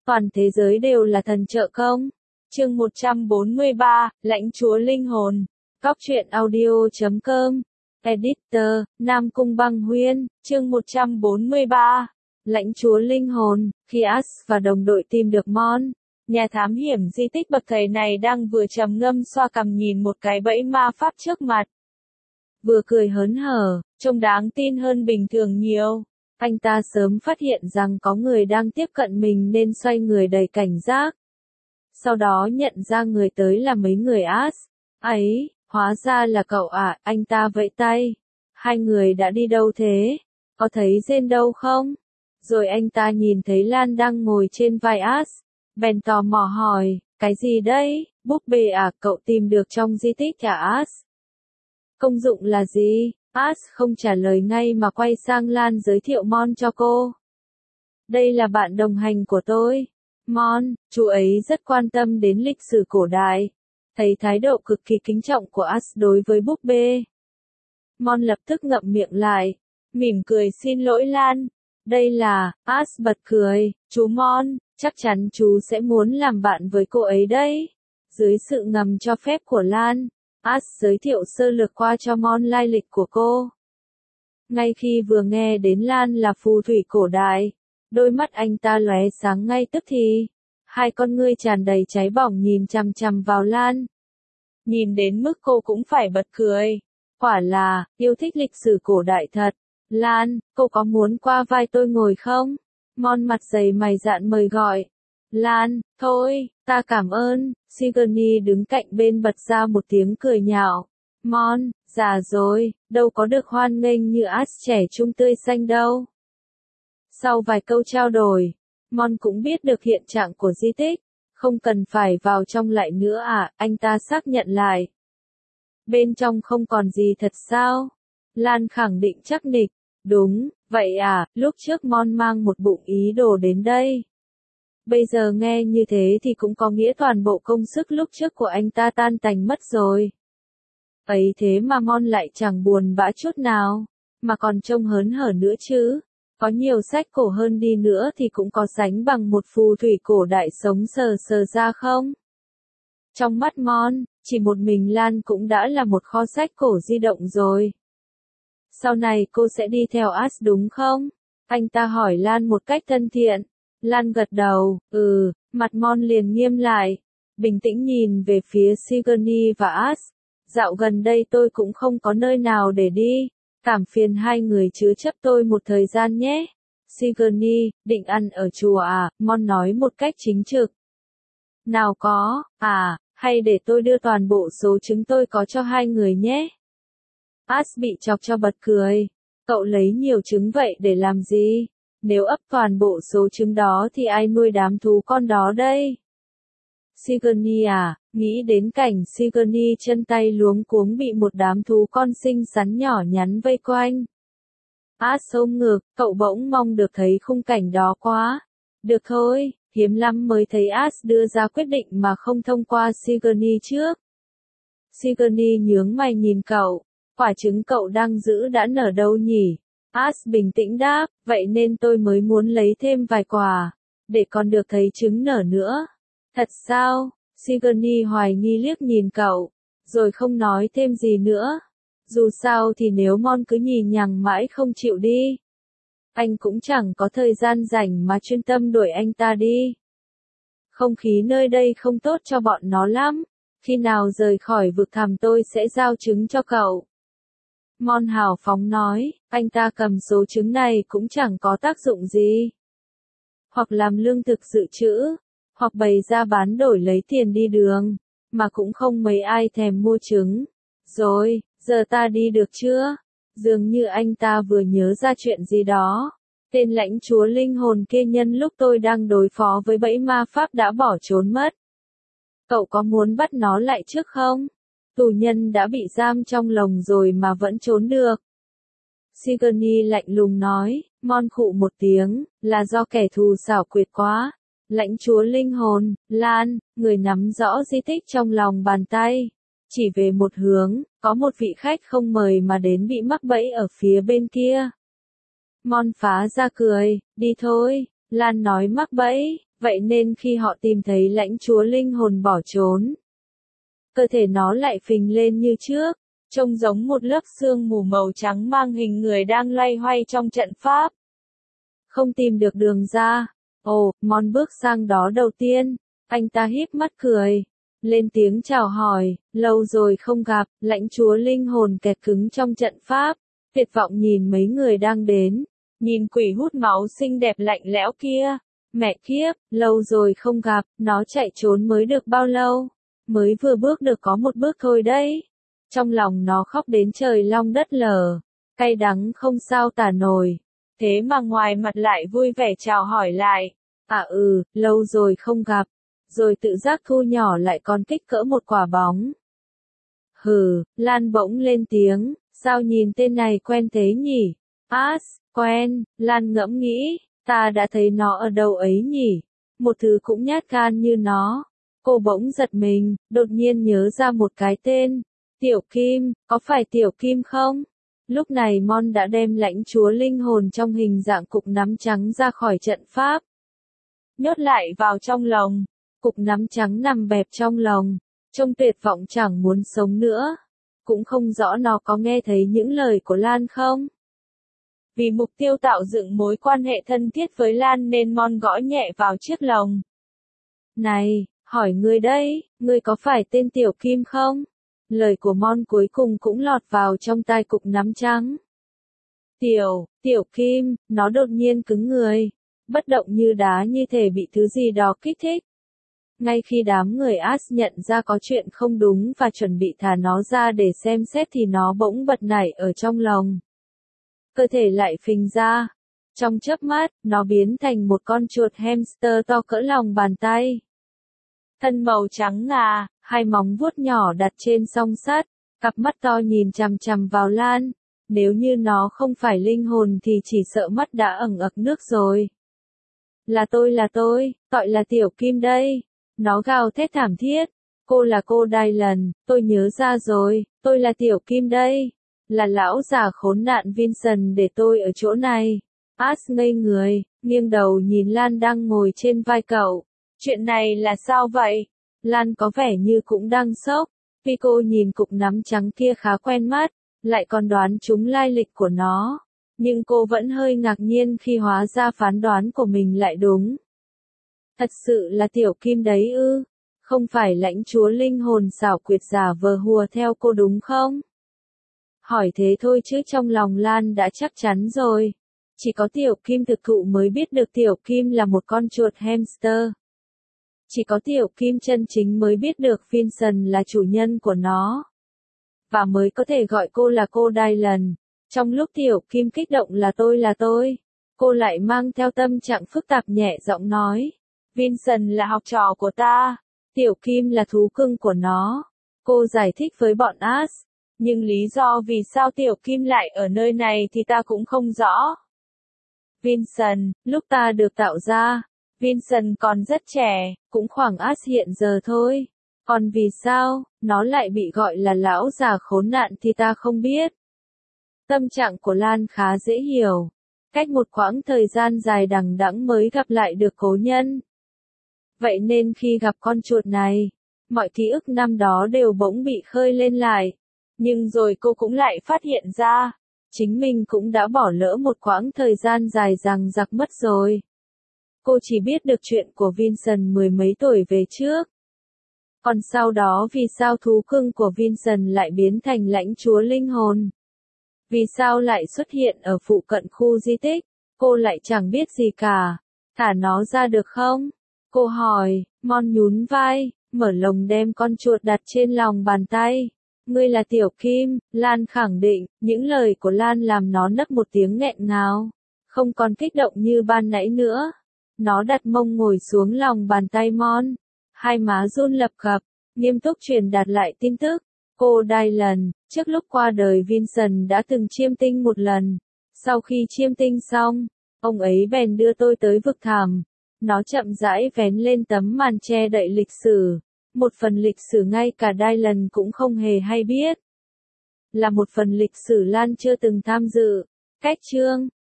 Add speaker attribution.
Speaker 1: Toàn thế giới đều là thần trợ công. Chương 143, Lãnh chúa linh hồn. Cóc truyện audio.com. Editor, Nam Cung Băng Huyên. Chương 143, Lãnh chúa linh hồn. Khi Ash và đồng đội tìm được Mon, nhà thám hiểm di tích bậc thầy này đang vừa trầm ngâm xoa cằm nhìn một cái bẫy ma pháp trước mặt. Vừa cười hớn hở, trông đáng tin hơn bình thường nhiều. Anh ta sớm phát hiện rằng có người đang tiếp cận mình nên xoay người đầy cảnh giác. Sau đó nhận ra người tới là mấy người Ash. Ấy, hóa ra là cậu à, anh ta vẫy tay. Hai người đã đi đâu thế? Có thấy Jane đâu không? Rồi anh ta nhìn thấy Lan đang ngồi trên vai Ash. Bèn tò mò hỏi, cái gì đây? Búp bê à, cậu tìm được trong di tích à Ash? Công dụng là gì? Ash không trả lời ngay mà quay sang Lan giới thiệu Mon cho cô. Đây là bạn đồng hành của tôi. Mon, chú ấy rất quan tâm đến lịch sử cổ đại. Thấy thái độ cực kỳ kính trọng của Ash đối với búp bê. Mon lập tức ngậm miệng lại, mỉm cười xin lỗi Lan. Đây là, Ash bật cười, chú Mon, chắc chắn chú sẽ muốn làm bạn với cô ấy đấy. Dưới sự ngầm cho phép của Lan, Ash giới thiệu sơ lược qua cho Mon lai lịch của cô. Ngay khi vừa nghe đến Lan là phù thủy cổ đại, đôi mắt anh ta lóe sáng ngay tức thì. Hai con ngươi tràn đầy cháy bỏng nhìn chằm chằm vào Lan. Nhìn đến mức cô cũng phải bật cười. Quả là, yêu thích lịch sử cổ đại thật. Lan, cô có muốn qua vai tôi ngồi không? Mon mặt dày mày dạn mời gọi. Lan, thôi, ta cảm ơn. Sigourney đứng cạnh bên bật ra một tiếng cười nhạo. Mon, già rồi, đâu có được hoan nghênh như Ash trẻ trung tươi xanh đâu. Sau vài câu trao đổi, Mon cũng biết được hiện trạng của di tích. Không cần phải vào trong lại nữa à, anh ta xác nhận lại. Bên trong không còn gì thật sao? Lan khẳng định chắc nịch. Đúng, vậy à, lúc trước Mon mang một bụng ý đồ đến đây. Bây giờ nghe như thế thì cũng có nghĩa toàn bộ công sức lúc trước của anh ta tan tành mất rồi. Ấy thế mà Mon lại chẳng buồn bã chút nào, mà còn trông hớn hở nữa chứ. Có nhiều sách cổ hơn đi nữa thì cũng có sánh bằng một phù thủy cổ đại sống sờ sờ ra không? Trong mắt Mon, chỉ một mình Lan cũng đã là một kho sách cổ di động rồi. Sau này cô sẽ đi theo Ash đúng không? Anh ta hỏi Lan một cách thân thiện. Lan gật đầu, mặt Mon liền nghiêm lại. Bình tĩnh nhìn về phía Sigourney và Ash. Dạo gần đây tôi cũng không có nơi nào để đi. Cảm phiền hai người chứa chấp tôi một thời gian nhé. Sigourney, định ăn ở chùa à? Mon nói một cách chính trực. Nào có, hay để tôi đưa toàn bộ số trứng tôi có cho hai người nhé. Ash bị chọc cho bật cười. Cậu lấy nhiều trứng vậy để làm gì? Nếu ấp toàn bộ số trứng đó thì ai nuôi đám thú con đó đây? Sigourney à, nghĩ đến cảnh Sigourney chân tay luống cuống bị một đám thú con xinh xắn nhỏ nhắn vây quanh. Ash ôm ngực, cậu bỗng mong được thấy khung cảnh đó quá. Được thôi, hiếm lắm mới thấy Ash đưa ra quyết định mà không thông qua Sigourney trước. Sigourney nhướng mày nhìn cậu. Quả trứng cậu đang giữ đã nở đâu nhỉ? Ash bình tĩnh đáp, vậy nên tôi mới muốn lấy thêm vài quả, để còn được thấy trứng nở nữa. Thật sao? Sigourney hoài nghi liếc nhìn cậu, rồi không nói thêm gì nữa. Dù sao thì nếu Mon cứ nhì nhằng mãi không chịu đi, anh cũng chẳng có thời gian rảnh mà chuyên tâm đuổi anh ta đi. Không khí nơi đây không tốt cho bọn nó lắm, khi nào rời khỏi vực thẳm tôi sẽ giao trứng cho cậu. Mon hào phóng nói, anh ta cầm số trứng này cũng chẳng có tác dụng gì. Hoặc làm lương thực dự trữ, hoặc bày ra bán đổi lấy tiền đi đường, mà cũng không mấy ai thèm mua trứng. Rồi, giờ ta đi được chưa? Dường như anh ta vừa nhớ ra chuyện gì đó. Tên lãnh chúa linh hồn kia nhân lúc tôi đang đối phó với bẫy ma pháp đã bỏ trốn mất. Cậu có muốn bắt nó lại trước không? Tù nhân đã bị giam trong lồng rồi mà vẫn trốn được. Sigourney lạnh lùng nói, Mon khụ một tiếng, là do kẻ thù xảo quyệt quá. Lãnh chúa linh hồn, Lan, người nắm rõ di tích trong lòng bàn tay. Chỉ về một hướng, có một vị khách không mời mà đến bị mắc bẫy ở phía bên kia. Mon phá ra cười, đi thôi. Lan nói mắc bẫy, Vậy nên khi họ tìm thấy lãnh chúa linh hồn bỏ trốn, cơ thể nó lại phình lên như trước, trông giống một lớp sương mù màu trắng mang hình người đang loay hoay trong trận pháp. Không tìm được đường ra. Ồ, Mon bước sang đó đầu tiên. Anh ta híp mắt cười. Lên tiếng chào hỏi. Lâu rồi không gặp. Lãnh chúa linh hồn kẹt cứng trong trận pháp. Tuyệt vọng nhìn mấy người đang đến. Nhìn quỷ hút máu xinh đẹp lạnh lẽo kia. Mẹ kiếp, lâu rồi không gặp. Nó chạy trốn mới được bao lâu? Mới vừa bước được có một bước thôi đấy. Trong lòng nó khóc đến trời long đất lở. Cay đắng không sao tả nổi. Thế mà ngoài mặt lại vui vẻ chào hỏi lại. Lâu rồi không gặp. Rồi tự giác thu nhỏ lại còn kích cỡ một quả bóng. Hừ, Lan bỗng lên tiếng. Sao nhìn tên này quen thế nhỉ? Quen, Lan ngẫm nghĩ. Ta đã thấy nó ở đâu ấy nhỉ? Một thứ cũng nhát gan như nó. Cô bỗng giật mình, đột nhiên nhớ ra một cái tên. Tiểu Kim, có phải Tiểu Kim không? Lúc này Mon đã đem lãnh chúa linh hồn trong hình dạng cục nắm trắng ra khỏi trận pháp. Nhốt lại vào trong lồng. Cục nắm trắng nằm bẹp trong lồng. Trông tuyệt vọng chẳng muốn sống nữa. Cũng không rõ nó có nghe thấy những lời của Lan không? Vì mục tiêu tạo dựng mối quan hệ thân thiết với Lan nên Mon gõ nhẹ vào chiếc lồng. Này, hỏi ngươi đây, ngươi có phải tên Tiểu Kim không? Lời của Mon cuối cùng cũng lọt vào trong tai cục nắm trắng. Tiểu Kim, nó đột nhiên cứng người. Bất động như đá như thể bị thứ gì đó kích thích. Ngay khi đám người As nhận ra có chuyện không đúng và chuẩn bị thả nó ra để xem xét thì nó bỗng bật nảy ở trong lồng. Cơ thể lại phình ra. Trong chớp mắt, nó biến thành một con chuột hamster to cỡ lòng bàn tay. Thân màu trắng ngà, hai móng vuốt nhỏ đặt trên song sắt, cặp mắt to nhìn chằm chằm vào Lan. Nếu như nó không phải linh hồn thì chỉ sợ mắt đã ẩn ực nước rồi. Là tôi, gọi là Tiểu Kim đây. Nó gào thét thảm thiết. Cô là cô Dylan, tôi nhớ ra rồi, tôi là Tiểu Kim đây. Là lão già khốn nạn Vincent để tôi ở chỗ này. As ngây người, nghiêng đầu nhìn Lan đang ngồi trên vai cậu. Chuyện này là sao vậy? Lan có vẻ như cũng đang sốc. Vì cô nhìn cục nắm trắng kia khá quen mắt, lại còn đoán trúng lai lịch của nó. Nhưng cô vẫn hơi ngạc nhiên khi hóa ra phán đoán của mình lại đúng. Thật sự là Tiểu Kim đấy ư? Không phải lãnh chúa linh hồn xảo quyệt giả vờ hùa theo cô đúng không? Hỏi thế thôi chứ trong lòng Lan đã chắc chắn rồi. Chỉ có Tiểu Kim thực thụ mới biết được Tiểu Kim là một con chuột hamster. Chỉ có Tiểu Kim chân chính mới biết được Vincent là chủ nhân của nó. Và mới có thể gọi cô là cô Dylan. Trong lúc Tiểu Kim kích động là tôi, cô lại mang theo tâm trạng phức tạp nhẹ giọng nói. Vincent là học trò của ta. Tiểu Kim là thú cưng của nó. Cô giải thích với bọn As. Nhưng lý do vì sao Tiểu Kim lại ở nơi này thì ta cũng không rõ. Vincent, lúc ta được tạo ra, Vincent còn rất trẻ, cũng khoảng As hiện giờ thôi. Còn vì sao, nó lại bị gọi là lão già khốn nạn thì ta không biết. Tâm trạng của Lan khá dễ hiểu. Cách một quãng thời gian dài đằng đẵng mới gặp lại được cố nhân. Vậy nên khi gặp con chuột này, mọi ký ức năm đó đều bỗng bị khơi lên lại. Nhưng rồi cô cũng lại phát hiện ra, chính mình cũng đã bỏ lỡ một quãng thời gian dài dằng dặc mất rồi. Cô chỉ biết được chuyện của Vincent mười mấy tuổi về trước. Còn sau đó vì sao thú cưng của Vincent lại biến thành lãnh chúa linh hồn? Vì sao lại xuất hiện ở phụ cận khu di tích? Cô lại chẳng biết gì cả. Thả nó ra được không? Cô hỏi. Mon nhún vai, mở lồng đem con chuột đặt trên lòng bàn tay. Ngươi là Tiểu Kim, Lan khẳng định. Những lời của Lan làm nó nấc một tiếng nghẹn ngào. Không còn kích động như ban nãy nữa. Nó đặt mông ngồi xuống lòng bàn tay Mon. Hai má run lập cập, nghiêm túc truyền đạt lại tin tức. Cô Dylan, trước lúc qua đời Vincent đã từng chiêm tinh một lần. Sau khi chiêm tinh xong, ông ấy bèn đưa tôi tới vực thẳm. Nó chậm rãi vén lên tấm màn che đậy lịch sử. Một phần lịch sử ngay cả Dylan cũng không hề hay biết. Là một phần lịch sử Lan chưa từng tham dự. Cách chương